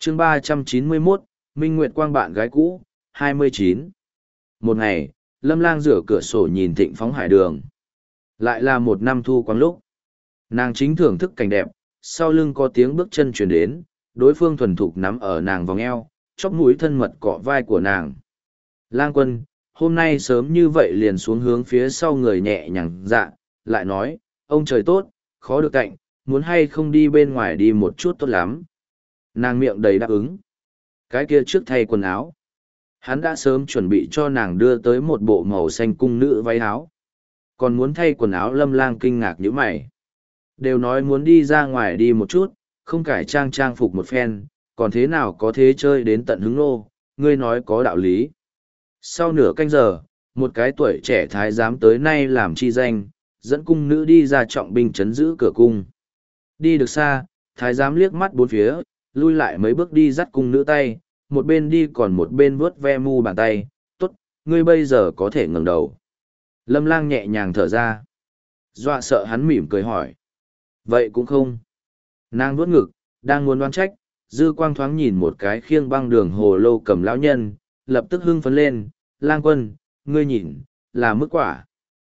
chương 391, Minh Nguyệt Quang bạn gái cũ, 29. Một ngày, Lâm Lang rửa cửa sổ nhìn thịnh phóng hải đường. Lại là một năm thu quang lúc. Nàng chính thưởng thức cảnh đẹp, sau lưng có tiếng bước chân truyền đến, đối phương thuần thục nắm ở nàng vòng eo, chóp mũi thân mật cọ vai của nàng. Lang Quân, hôm nay sớm như vậy liền xuống hướng phía sau người nhẹ nhàng dạ, lại nói, ông trời tốt, khó được cạnh, muốn hay không đi bên ngoài đi một chút tốt lắm. Nàng miệng đầy đáp ứng. Cái kia trước thay quần áo. Hắn đã sớm chuẩn bị cho nàng đưa tới một bộ màu xanh cung nữ váy áo. Còn muốn thay quần áo. Lâm Lang kinh ngạc như mày. Đều nói muốn đi ra ngoài đi một chút, không cải trang phục một phen, còn thế nào có thế chơi đến tận hứng nô, ngươi nói có đạo lý. Sau nửa canh giờ, một cái tuổi trẻ thái giám tới nay làm chi danh, dẫn cung nữ đi ra trọng binh chấn giữ cửa cung. Đi được xa, thái giám liếc mắt bốn phía, lui lại mấy bước đi dắt cung nữ tay, một bên đi còn một bên vuốt ve mu bàn tay, tốt, ngươi bây giờ có thể ngẩng đầu. Lâm Lang nhẹ nhàng thở ra. Dọa sợ hắn mỉm cười hỏi. Vậy cũng không. Nàng vuốt ngực, đang muốn đoán trách, dư quang thoáng nhìn một cái khiêng băng đường hồ lô cầm lão nhân, lập tức hưng phấn lên, Lang Quân, ngươi nhìn, là mức quả.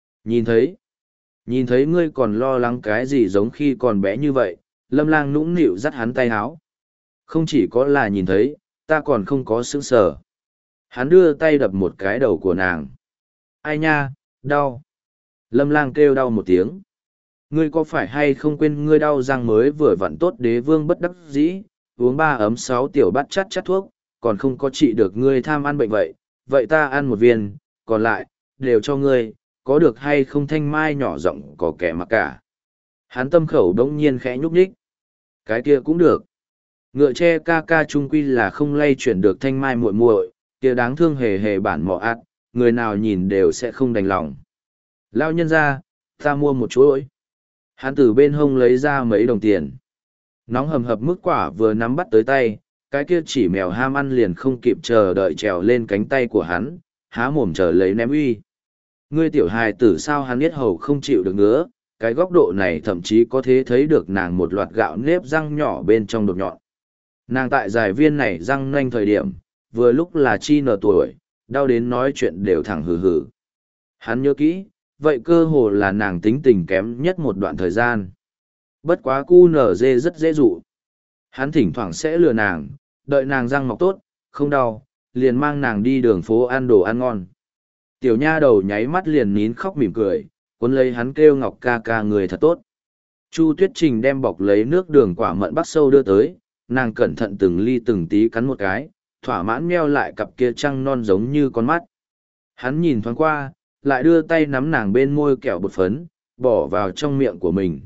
Nhìn thấy ngươi còn lo lắng cái gì giống khi còn bé như vậy, Lâm Lang nũng nịu dắt hắn tay háo. Không chỉ có là nhìn thấy, ta còn không có sững sờ. Hắn đưa tay đập một cái đầu của nàng. Ai nha, đau. Lâm Lang kêu đau một tiếng. Ngươi có phải hay không quên ngươi đau răng mới vừa vặn tốt đế vương bất đắc dĩ, uống 3 ấm 6 tiểu bát chắt thuốc, còn không có trị được ngươi tham ăn bệnh vậy, vậy ta ăn một viên, còn lại, đều cho ngươi, có được hay không? Thanh Mai nhỏ giọng có kẻ mặc cả. Hắn tâm khẩu đống nhiên khẽ nhúc nhích. Cái kia cũng được. Ngựa tre ca ca trung quy là không lay chuyển được Thanh Mai muội muội, kia đáng thương hề hề bản mọ ạt, người nào nhìn đều sẽ không đành lòng. Lao nhân ra, ta mua một chuỗi. Hắn từ bên hông lấy ra mấy đồng tiền. Nóng hầm hập mức quả vừa nắm bắt tới tay, cái kia chỉ mèo ham ăn liền không kịp chờ đợi trèo lên cánh tay của hắn, há mồm chờ lấy ném uy. Ngươi tiểu hài tử sao? Hắn biết hầu không chịu được nữa, cái góc độ này thậm chí có thể thấy được nàng một loạt gạo nếp răng nhỏ bên trong đột nhọn. Nàng tại giải viên này răng nanh thời điểm, vừa lúc là chi nở tuổi, đau đến nói chuyện đều thẳng hừ hừ. Hắn nhớ kỹ, vậy cơ hồ là nàng tính tình kém nhất một đoạn thời gian. Bất quá cu nở dê rất dễ dụ. Hắn thỉnh thoảng sẽ lừa nàng, đợi nàng răng mọc tốt, không đau, liền mang nàng đi đường phố ăn đồ ăn ngon. Tiểu nha đầu nháy mắt liền nín khóc mỉm cười, cuốn lấy hắn kêu Ngọc ca ca người thật tốt. Chu Tuyết Trình đem bọc lấy nước đường quả mận bắc sâu đưa tới, nàng cẩn thận từng ly từng tí cắn một cái, thỏa mãn meo lại cặp kia trăng non giống như con mắt. Hắn nhìn thoáng qua, lại đưa tay nắm nàng bên môi kẹo bột phấn, bỏ vào trong miệng của mình.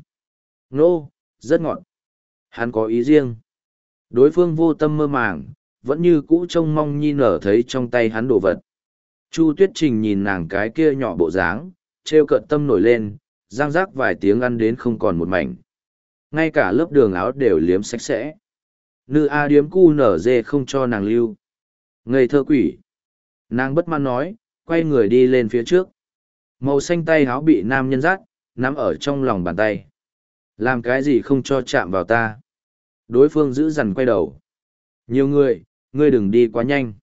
Nô, rất ngọt. Hắn có ý riêng. Đối phương vô tâm mơ màng, vẫn như cũ trông mong nhi nở thấy trong tay hắn đồ vật. Chu Tuyết Trình nhìn nàng cái kia nhỏ bộ dáng, trêu cợt tâm nổi lên, răng rác vài tiếng ăn đến không còn một mảnh. Ngay cả lớp đường áo đều liếm sạch sẽ. Nữ A điếm cu nở dê không cho nàng lưu. Ngây thơ quỷ. Nàng bất mãn nói, quay người đi lên phía trước. Màu xanh tay áo bị nam nhân dắt, nắm ở trong lòng bàn tay. Làm cái gì không cho chạm vào ta? Đối phương giữ dằn quay đầu. Nhiều người, ngươi đừng đi quá nhanh.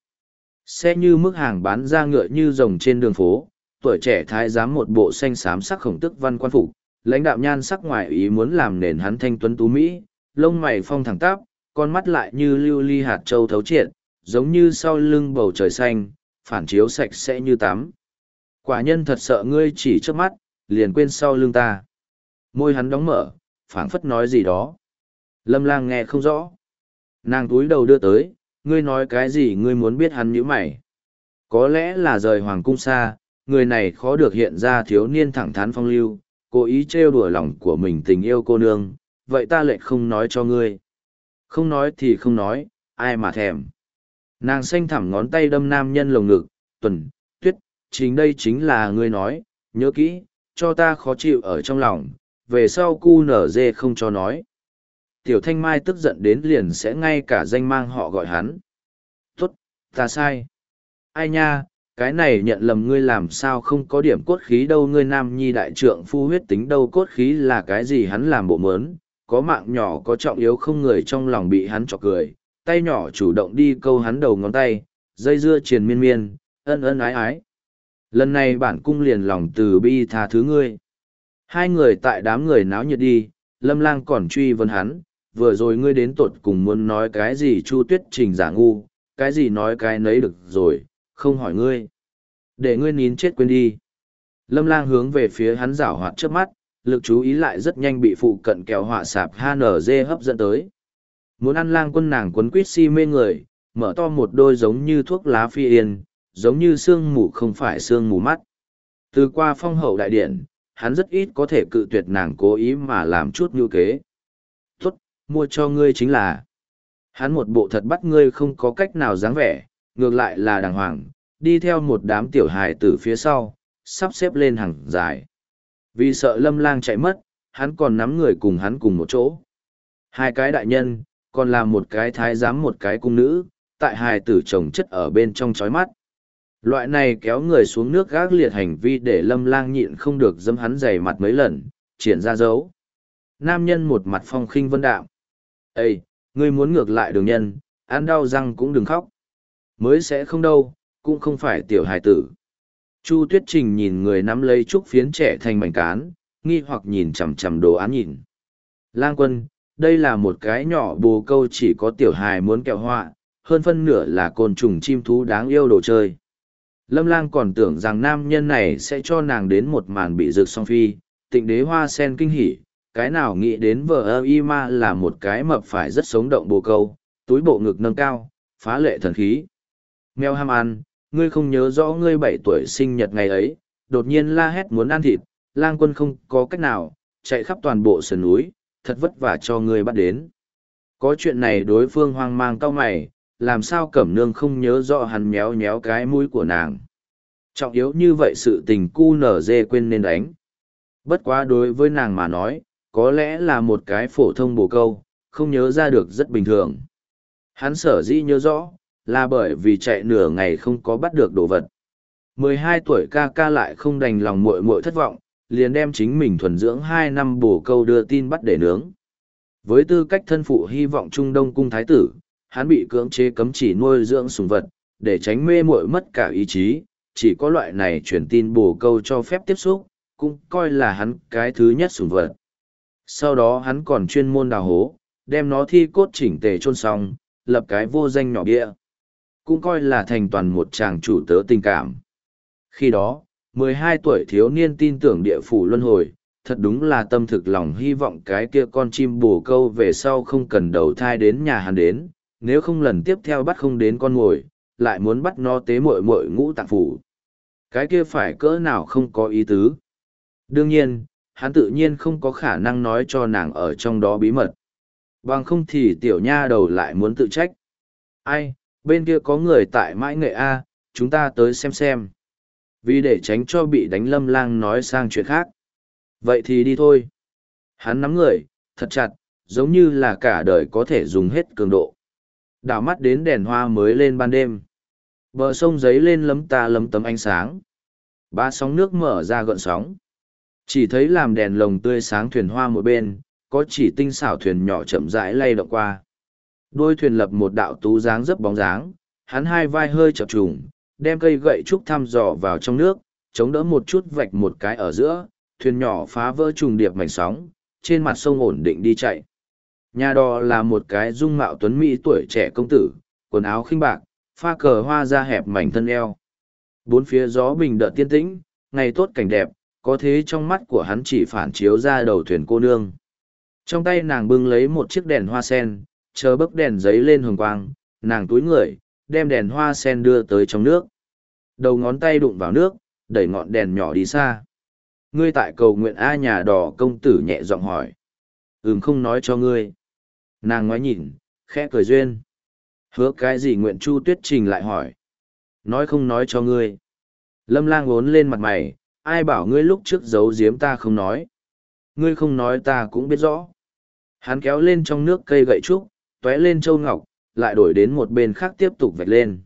Xe như mức hàng bán ra ngựa như rồng trên đường phố, tuổi trẻ thái giám một bộ xanh xám sắc khổng tức văn quan phục, lãnh đạo nhan sắc ngoài ý muốn làm nền hắn thanh tuấn tú mỹ, lông mày phong thẳng tắp, con mắt lại như lưu ly hạt châu thấu triệt, giống như sau lưng bầu trời xanh, phản chiếu sạch sẽ như tắm. Quả nhân thật sợ ngươi chỉ trước mắt, liền quên sau lưng ta. Môi hắn đóng mở, phảng phất nói gì đó. Lâm Lang nghe không rõ. Nàng túi đầu đưa tới, ngươi nói cái gì? Ngươi muốn biết? Hắn nhíu mày. Có lẽ là rời hoàng cung xa, người này khó được hiện ra thiếu niên thẳng thắn phong lưu, cố ý trêu đùa lòng của mình tình yêu cô nương, vậy ta lại không nói cho ngươi. Không nói thì không nói, ai mà thèm. Nàng xanh thẳm ngón tay đâm nam nhân lồng ngực, Tuần, Tuyết, chính đây chính là ngươi nói, nhớ kỹ, cho ta khó chịu ở trong lòng, về sau cu nở dê không cho nói. Tiểu Thanh Mai tức giận đến liền sẽ ngay cả danh mang họ gọi hắn. Tốt, ta sai. Ai nha, cái này nhận lầm, ngươi làm sao không có điểm cốt khí đâu, ngươi nam nhi đại trượng phu huyết tính đâu, cốt khí là cái gì? Hắn làm bộ mớn, có mạng nhỏ có trọng yếu không, người trong lòng bị hắn chọc cười, tay nhỏ chủ động đi câu hắn đầu ngón tay, dây dưa triền miên miên, ân ân ái ái. Lần này bản cung liền lòng từ bi tha thứ ngươi. Hai người tại đám người náo nhiệt đi, Lâm Lang còn truy vấn hắn, vừa rồi ngươi đến tột cùng muốn nói cái gì Chu Tuyết Trình giả ngu, cái gì nói cái nấy được rồi, không hỏi ngươi. Để ngươi nín chết quên đi. Lâm Lang hướng về phía hắn giảo hoạt trước mắt, lực chú ý lại rất nhanh bị phụ cận kẹo họa sạp HNG hấp dẫn tới. Muốn ăn Lang Quân nàng quấn quýt si mê người, mở to một đôi giống như thuốc lá phi yên, giống như sương mù không phải sương mù mắt. Từ qua phong hậu đại điện, hắn rất ít có thể cự tuyệt nàng cố ý mà làm chút như kế. Tốt, mua cho ngươi chính là. Hắn một bộ thật bắt ngươi không có cách nào dáng vẻ, ngược lại là đàng hoàng, đi theo một đám tiểu hài từ phía sau, sắp xếp lên hàng dài. Vì sợ Lâm Lang chạy mất, hắn còn nắm người cùng hắn cùng một chỗ. Hai cái đại nhân, còn là một cái thái giám một cái cung nữ, tại hài tử chồng chất ở bên trong chói mắt. Loại này kéo người xuống nước gác liệt hành vi để Lâm Lang nhịn không được dâm hắn dày mặt mấy lần, triển ra dấu. Nam nhân một mặt phong khinh vân đạm. Ê, ngươi muốn ngược lại đường nhân, ăn đau răng cũng đừng khóc. Mới sẽ không đâu, cũng không phải tiểu hài tử. Chu Tuyết Trình nhìn người nắm lấy trúc phiến trẻ thành mảnh cán, nghi hoặc nhìn chằm chằm đồ án nhìn. Lang Quân, đây là một cái nhỏ bồ câu chỉ có tiểu hài muốn kẹo họa, hơn phân nửa là côn trùng chim thú đáng yêu đồ chơi. Lâm Lang còn tưởng rằng nam nhân này sẽ cho nàng đến một màn bị rực song phi, tịnh đế hoa sen kinh hỉ, cái nào nghĩ đến vợ ơ y ma là một cái mập phải rất sống động bồ câu, túi bộ ngực nâng cao, phá lệ thần khí. Mèo ham ăn, ngươi không nhớ rõ ngươi 7 tuổi sinh nhật ngày ấy, đột nhiên la hét muốn ăn thịt, Lang Quân không có cách nào, chạy khắp toàn bộ sườn núi, thật vất vả cho ngươi bắt đến. Có chuyện này đối phương hoang mang cau mày, làm sao Cẩm Nương không nhớ rõ hắn méo méo cái mũi của nàng. Trọng yếu như vậy sự tình cu nở dê quên nên đánh. Bất quá đối với nàng mà nói, có lẽ là một cái phổ thông bồ câu, không nhớ ra được rất bình thường. Hắn sở dĩ nhớ rõ, là bởi vì chạy nửa ngày không có bắt được đồ vật. 12 tuổi ca ca lại không đành lòng muội muội thất vọng, liền đem chính mình thuần dưỡng 2 năm bồ câu đưa tin bắt để nướng. Với tư cách thân phụ hy vọng Trung Đông cung thái tử, hắn bị cưỡng chế cấm chỉ nuôi dưỡng sủng vật, để tránh mê muội mất cả ý chí, chỉ có loại này truyền tin bồ câu cho phép tiếp xúc, cũng coi là hắn cái thứ nhất sủng vật. Sau đó hắn còn chuyên môn đào hố, đem nó thi cốt chỉnh tề chôn xong, lập cái vô danh nhỏ bia. Cũng coi là thành toàn một chàng chủ tớ tình cảm. Khi đó, 12 tuổi thiếu niên tin tưởng địa phủ luân hồi, thật đúng là tâm thực lòng hy vọng cái kia con chim bồ câu về sau không cần đầu thai đến nhà hắn đến, nếu không lần tiếp theo bắt không đến con mồi, lại muốn bắt nó tế muội muội ngũ tạng phủ. Cái kia phải cỡ nào không có ý tứ. Đương nhiên, hắn tự nhiên không có khả năng nói cho nàng ở trong đó bí mật. Bằng không thì tiểu nha đầu lại muốn tự trách. Ai, bên kia có người tại mãi nghệ A, chúng ta tới xem. Vì để tránh cho bị đánh Lâm Lang nói sang chuyện khác. Vậy thì đi thôi. Hắn nắm người, thật chặt, giống như là cả đời có thể dùng hết cường độ. Đảo mắt đến đèn hoa mới lên ban đêm. Bờ sông giấy lên lấm ta lấm tấm ánh sáng. Ba sóng nước mở ra gợn sóng. Chỉ thấy làm đèn lồng tươi sáng thuyền hoa một bên, có chỉ tinh xảo thuyền nhỏ chậm rãi lay động qua. Đôi thuyền lập một đạo tú dáng rất bóng dáng, hắn hai vai hơi chập trùng, đem cây gậy trúc thăm dò vào trong nước, chống đỡ một chút vạch một cái ở giữa, thuyền nhỏ phá vỡ trùng điệp mảnh sóng, trên mặt sông ổn định đi chạy. Nhà đò là một cái dung mạo tuấn mỹ tuổi trẻ công tử, quần áo khinh bạc, pha cờ hoa da hẹp mảnh thân eo. Bốn phía gió bình đợt tiên tĩnh, ngày tốt cảnh đẹp, có thế trong mắt của hắn chỉ phản chiếu ra đầu thuyền cô nương. Trong tay nàng bưng lấy một chiếc đèn hoa sen, chờ bấc đèn giấy lên hồng quang, nàng túi người, đem đèn hoa sen đưa tới trong nước. Đầu ngón tay đụng vào nước, đẩy ngọn đèn nhỏ đi xa. Ngươi tại cầu nguyện A, nhà đò công tử nhẹ giọng hỏi. Không nói cho ngươi. Nàng ngoái nhìn, khẽ cười duyên. Hứa cái gì nguyện Chu Tuyết Trình lại hỏi. Nói không nói cho ngươi. Lâm Lang uốn lên mặt mày, ai bảo ngươi lúc trước giấu giếm ta không nói. Ngươi không nói ta cũng biết rõ. Hắn kéo lên trong nước cây gậy trúc, tóe lên châu ngọc, lại đổi đến một bên khác tiếp tục vạch lên.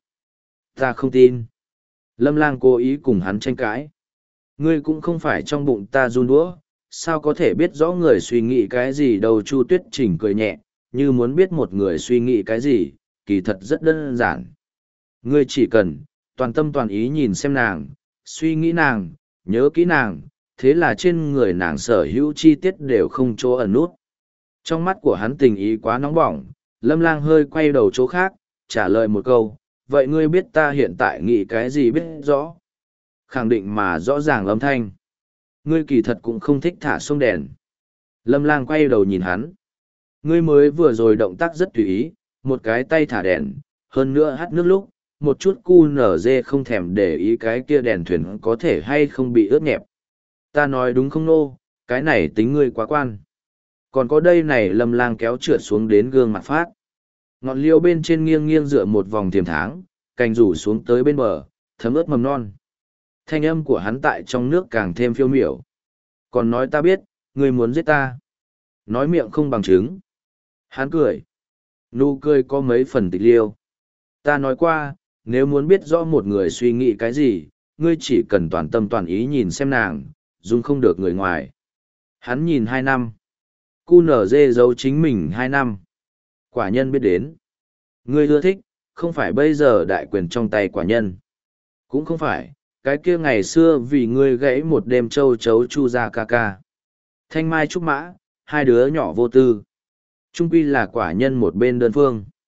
Ta không tin. Lâm Lang cố ý cùng hắn tranh cãi. Ngươi cũng không phải trong bụng ta run đũa, sao có thể biết rõ người suy nghĩ cái gì đâu. Chu Tuyết Trình cười nhẹ, như muốn biết một người suy nghĩ cái gì, kỳ thật rất đơn giản. Ngươi chỉ cần, toàn tâm toàn ý nhìn xem nàng, suy nghĩ nàng, nhớ kỹ nàng, thế là trên người nàng sở hữu chi tiết đều không chỗ ẩn nút. Trong mắt của hắn tình ý quá nóng bỏng, Lâm Lang hơi quay đầu chỗ khác, trả lời một câu, vậy ngươi biết ta hiện tại nghĩ cái gì biết rõ? Khẳng định mà rõ ràng âm thanh. Ngươi kỳ thật cũng không thích thả sông đèn. Lâm Lang quay đầu nhìn hắn. Ngươi mới vừa rồi động tác rất tùy ý, một cái tay thả đèn, hơn nữa hắt nước lúc, một chút cu nở dê không thèm để ý cái kia đèn thuyền có thể hay không bị ướt nhẹp. Ta nói đúng không nô, cái này tính ngươi quá quan. Còn có đây này Lâm Lang kéo trượt xuống đến gương mặt phát. Ngọn liêu bên trên nghiêng nghiêng dựa một vòng tiềm tháng, cành rủ xuống tới bên bờ, thấm ướt mầm non. Thanh âm của hắn tại trong nước càng thêm phiêu miểu. Còn nói ta biết, ngươi muốn giết ta. Nói miệng không bằng chứng. Hắn cười. Nụ cười có mấy phần tịch liêu. Ta nói qua, nếu muốn biết rõ một người suy nghĩ cái gì, ngươi chỉ cần toàn tâm toàn ý nhìn xem nàng, dung không được người ngoài. Hắn nhìn 2 năm. Cu nở dê giấu chính mình 2 năm. Quả nhân biết đến. Ngươi ưa thích, không phải bây giờ đại quyền trong tay quả nhân. Cũng không phải, cái kia ngày xưa vì ngươi gãy một đêm châu chấu chu ra ca ca. Thanh mai trúc mã, hai đứa nhỏ vô tư. Trung quy là quả nhân một bên đơn phương.